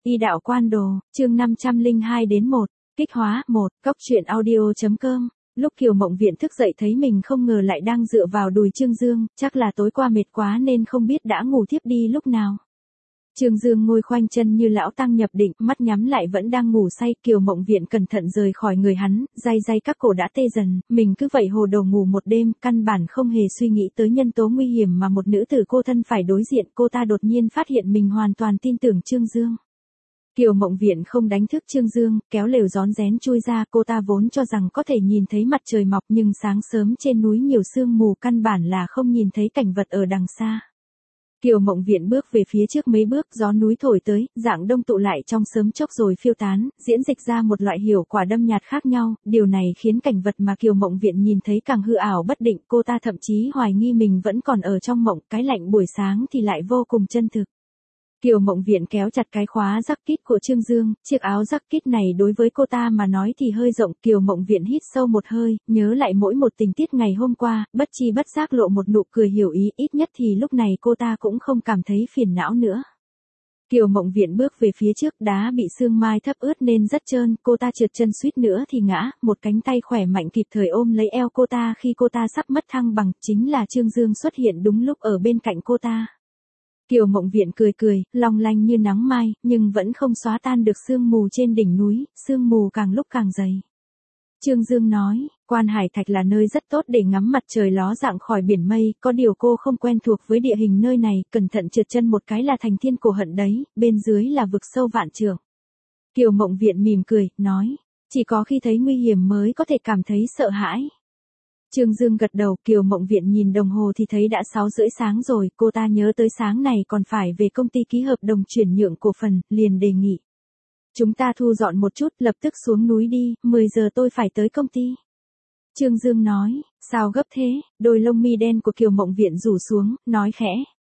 Y đạo quan đồ, chương 502 đến 1, kích hóa, 1, cóc truyện audio.com. Lúc Kiều Mộng Viện thức dậy thấy mình không ngờ lại đang dựa vào đùi Trương Dương, chắc là tối qua mệt quá nên không biết đã ngủ thiếp đi lúc nào. Trương Dương ngồi khoanh chân như lão tăng nhập định, mắt nhắm lại vẫn đang ngủ say. Kiều Mộng Viện cẩn thận rời khỏi người hắn, day các cổ đã tê dần, mình cứ vậy hồ đồ ngủ một đêm, căn bản không hề suy nghĩ tới nhân tố nguy hiểm mà một nữ tử cô thân phải đối diện. Cô ta đột nhiên phát hiện mình hoàn toàn tin tưởng Trương Dương. Kiều Mộng Viện không đánh thức Trương Dương, kéo lều rón rén chui ra. Cô ta vốn cho rằng có thể nhìn thấy mặt trời mọc, nhưng sáng sớm trên núi nhiều sương mù, căn bản là không nhìn thấy cảnh vật ở đằng xa. Kiều Mộng Viện bước về phía trước mấy bước, gió núi thổi tới, dạng đông tụ lại trong sớm chốc rồi phiêu tán, diễn dịch ra một loại hiệu quả đâm nhạt khác nhau. Điều này khiến cảnh vật mà Kiều Mộng Viện nhìn thấy càng hư ảo bất định. Cô ta thậm chí hoài nghi mình vẫn còn ở trong mộng, cái lạnh buổi sáng thì lại vô cùng chân thực. Kiều Mộng Viện kéo chặt cái khóa jacket của Trương Dương, chiếc áo jacket này đối với cô ta mà nói thì hơi rộng. Kiều Mộng Viện hít sâu một hơi, nhớ lại mỗi một tình tiết ngày hôm qua, bất chi bất giác lộ một nụ cười hiểu ý, ít nhất thì lúc này cô ta cũng không cảm thấy phiền não nữa. Kiều Mộng Viện bước về phía trước, đá bị sương mai thấm ướt nên rất trơn, cô ta trượt chân suýt nữa thì ngã, một cánh tay khỏe mạnh kịp thời ôm lấy eo cô ta khi cô ta sắp mất thăng bằng, chính là Trương Dương xuất hiện đúng lúc ở bên cạnh cô ta. Kiều Mộng Viện cười cười, long lanh như nắng mai, nhưng vẫn không xóa tan được sương mù trên đỉnh núi, sương mù càng lúc càng dày. Trương Dương nói, Quan Hải Thạch là nơi rất tốt để ngắm mặt trời ló dạng khỏi biển mây, có điều cô không quen thuộc với địa hình nơi này, cẩn thận trượt chân một cái là thành thiên cổ hận đấy, bên dưới là vực sâu vạn trượng. Kiều Mộng Viện mỉm cười, nói, chỉ có khi thấy nguy hiểm mới có thể cảm thấy sợ hãi. Trương Dương gật đầu. Kiều Mộng Viện nhìn đồng hồ thì thấy đã 6:30 sáng rồi, cô ta nhớ tới sáng này còn phải về công ty ký hợp đồng chuyển nhượng cổ phần, liền đề nghị. Chúng ta thu dọn một chút, lập tức xuống núi đi, 10 giờ tôi phải tới công ty. Trương Dương nói, sao gấp thế? Đôi lông mi đen của Kiều Mộng Viện rủ xuống, nói khẽ.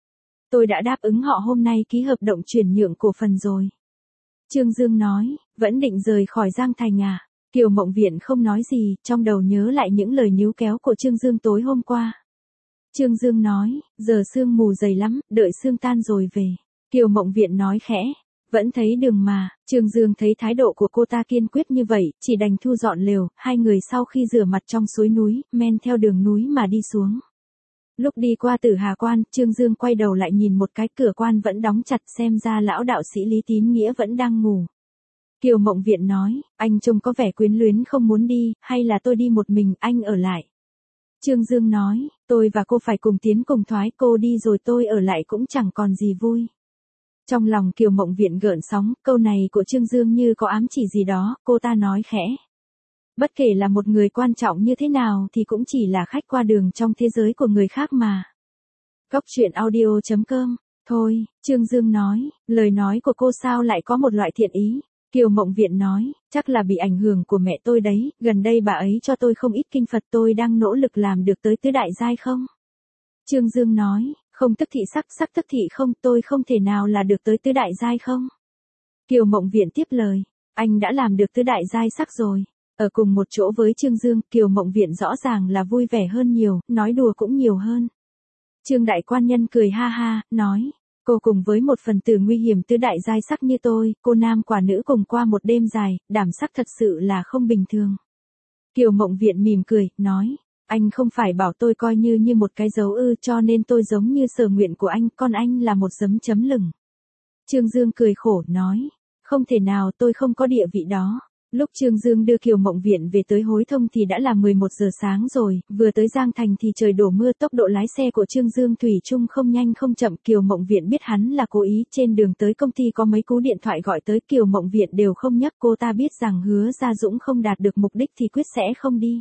Tôi đã đáp ứng họ hôm nay ký hợp đồng chuyển nhượng cổ phần rồi. Trương Dương nói, vẫn định rời khỏi Giang Thành à? Kiều Mộng Viện không nói gì, trong đầu nhớ lại những lời níu kéo của Trương Dương tối hôm qua. Trương Dương nói, giờ sương mù dày lắm, đợi sương tan rồi về. Kiều Mộng Viện nói khẽ, vẫn thấy đường mà. Trương Dương thấy thái độ của cô ta kiên quyết như vậy, chỉ đành thu dọn lều. Hai người sau khi rửa mặt trong suối núi, men theo đường núi mà đi xuống. Lúc đi qua Tử Hà Quan, Trương Dương quay đầu lại nhìn một cái, cửa quan vẫn đóng chặt, xem ra lão đạo sĩ Lý Tín Nghĩa vẫn đang ngủ. Kiều Mộng Viện nói, anh trông có vẻ quyến luyến không muốn đi, hay là tôi đi một mình, anh ở lại. Trương Dương nói, tôi và cô phải cùng tiến cùng thoái, cô đi rồi tôi ở lại cũng chẳng còn gì vui. Trong lòng Kiều Mộng Viện gợn sóng, câu này của Trương Dương như có ám chỉ gì đó, cô ta nói khẽ. Bất kể là một người quan trọng như thế nào thì cũng chỉ là khách qua đường trong thế giới của người khác mà. Cóc truyện audio.com. Thôi, Trương Dương nói, lời nói của cô sao lại có một loại thiện ý. Kiều Mộng Viện nói, chắc là bị ảnh hưởng của mẹ tôi đấy, gần đây bà ấy cho tôi không ít kinh Phật, tôi đang nỗ lực làm được tới tứ đại giai không? Trương Dương nói, không tức thị sắc, sắc tức thị không, tôi không thể nào là được tới tứ đại giai không? Kiều Mộng Viện tiếp lời, anh đã làm được tứ đại giai sắc rồi. Ở cùng một chỗ với Trương Dương, Kiều Mộng Viện rõ ràng là vui vẻ hơn nhiều, nói đùa cũng nhiều hơn. Trương Đại Quan Nhân cười ha ha, nói. Cô cùng với một phần tử nguy hiểm tứ đại giai sắc như tôi, cô nam quả nữ cùng qua một đêm dài, đảm sắc thật sự là không bình thường. Kiều Mộng Viện mỉm cười, nói, anh không phải bảo tôi coi như một cái dấu ư, cho nên tôi giống như sở nguyện của anh, còn anh là một dấm chấm lửng. Trương Dương cười khổ, nói, không thể nào, tôi không có địa vị đó. Lúc Trương Dương đưa Kiều Mộng Viện về tới Hối Thông thì đã là 11 giờ sáng rồi, vừa tới Giang Thành thì trời đổ mưa, tốc độ lái xe của Trương Dương thủy chung không nhanh không chậm. Kiều Mộng Viện biết hắn là cố ý, trên đường tới công ty có mấy cú điện thoại gọi tới, Kiều Mộng Viện đều không nhấc, cô ta biết rằng Hứa Gia Dũng không đạt được mục đích thì quyết sẽ không đi.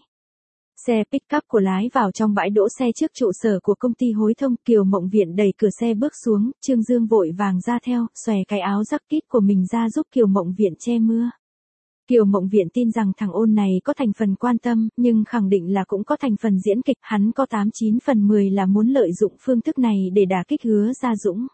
Xe pick-up của lái vào trong bãi đỗ xe trước trụ sở của công ty Hối Thông, Kiều Mộng Viện đẩy cửa xe bước xuống, Trương Dương vội vàng ra theo, xòe cái áo jacket của mình ra giúp Kiều Mộng Viện che mưa. Kiều Mộng Viện tin rằng thằng ôn này có thành phần quan tâm, nhưng khẳng định là cũng có thành phần diễn kịch, hắn có 89 phần 10 là muốn lợi dụng phương thức này để đả kích Hứa Gia Dũng.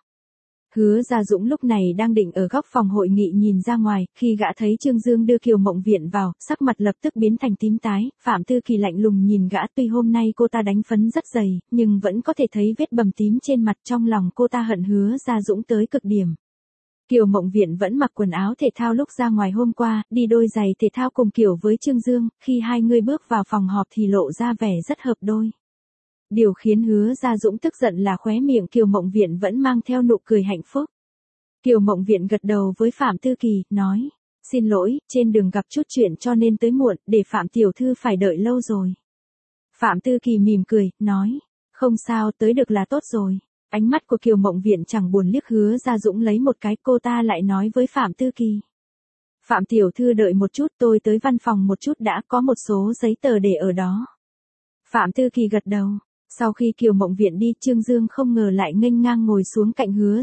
Hứa Gia Dũng lúc này đang định ở góc phòng hội nghị nhìn ra ngoài, khi gã thấy Trương Dương đưa Kiều Mộng Viện vào, sắc mặt lập tức biến thành tím tái. Phạm Tư Kỳ lạnh lùng nhìn gã, tuy hôm nay cô ta đánh phấn rất dày, nhưng vẫn có thể thấy vết bầm tím trên mặt, trong lòng cô ta hận Hứa Gia Dũng tới cực điểm. Kiều Mộng Viện vẫn mặc quần áo thể thao lúc ra ngoài hôm qua, đi đôi giày thể thao cùng Kiều với Trương Dương, khi hai người bước vào phòng họp thì lộ ra vẻ rất hợp đôi. Điều khiến Hứa Gia Dũng tức giận là khóe miệng Kiều Mộng Viện vẫn mang theo nụ cười hạnh phúc. Kiều Mộng Viện gật đầu với Phạm Tư Kỳ, nói, xin lỗi, trên đường gặp chút chuyện cho nên tới muộn, để Phạm tiểu thư phải đợi lâu rồi. Phạm Tư Kỳ mỉm cười, nói, không sao, tới được là tốt rồi. Ánh mắt của Kiều Mộng Viện chẳng buồn liếc Hứa Gia Dũng lấy một cái, cô ta lại nói với Phạm Tư Kỳ. Phạm tiểu thư đợi một chút, tôi tới văn phòng một chút đã, có một số giấy tờ để ở đó. Phạm Tư Kỳ gật đầu. Sau khi Kiều Mộng Viện đi, Trương Dương không ngờ lại nghênh ngang ngồi xuống cạnh Hứa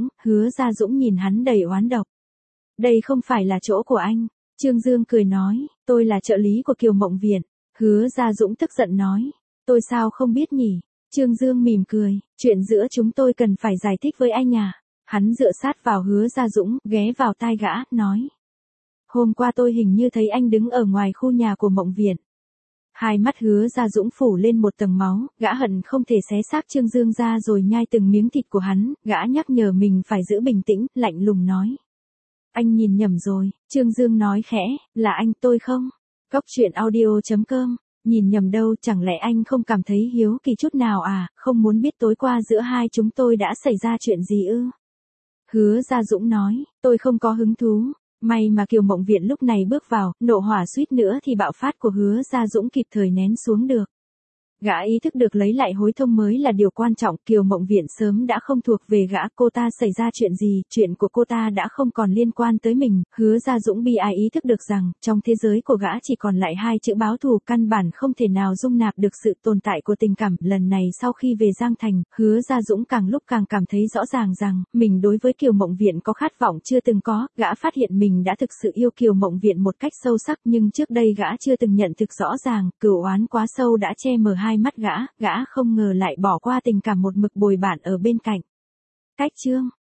Gia Dũng nhìn hắn đầy oán độc. Đây không phải là chỗ của anh. Trương Dương cười nói, tôi là trợ lý của Kiều Mộng Viện. Hứa Gia Dũng tức giận nói, tôi sao không biết nhỉ? Trương Dương mỉm cười, chuyện giữa chúng tôi cần phải giải thích với anh à? Hắn dựa sát vào Hứa Gia Dũng, ghé vào tai gã, nói. Hôm qua tôi hình như thấy anh đứng ở ngoài khu nhà của Mộng Viện. Hai mắt Hứa Gia Dũng phủ lên một tầng máu, gã hận không thể xé xác Trương Dương ra rồi nhai từng miếng thịt của hắn, gã nhắc nhở mình phải giữ bình tĩnh, lạnh lùng nói. Anh nhìn nhầm rồi, Trương Dương nói khẽ, là anh tôi không? Cóc truyện audio.com, nhìn nhầm đâu, chẳng lẽ anh không cảm thấy hiếu kỳ chút nào à, không muốn biết tối qua giữa hai chúng tôi đã xảy ra chuyện gì ư? Hứa Gia Dũng nói, tôi không có hứng thú. May mà Kiều Mộng Viện lúc này bước vào, nộ hỏa suýt nữa thì bạo phát của Hứa Gia Dũng kịp thời nén xuống được. Gã ý thức được lấy lại hối thông mới là điều quan trọng, Kiều Mộng Viện sớm đã không thuộc về gã, cô ta xảy ra chuyện gì, chuyện của cô ta đã không còn liên quan tới mình. Hứa Gia Dũng bi ai ý thức được rằng, trong thế giới của gã chỉ còn lại hai chữ báo thù, căn bản không thể nào dung nạp được sự tồn tại của tình cảm. Lần này sau khi về Giang Thành, Hứa Gia Dũng càng lúc càng cảm thấy rõ ràng rằng, mình đối với Kiều Mộng Viện có khát vọng chưa từng có, gã phát hiện mình đã thực sự yêu Kiều Mộng Viện một cách sâu sắc, nhưng trước đây gã chưa từng nhận thực rõ ràng, cừu oán quá sâu đã che mờ hai mắt gã không ngờ lại bỏ qua tình cảm một mực bồi bản ở bên cạnh. Cách chương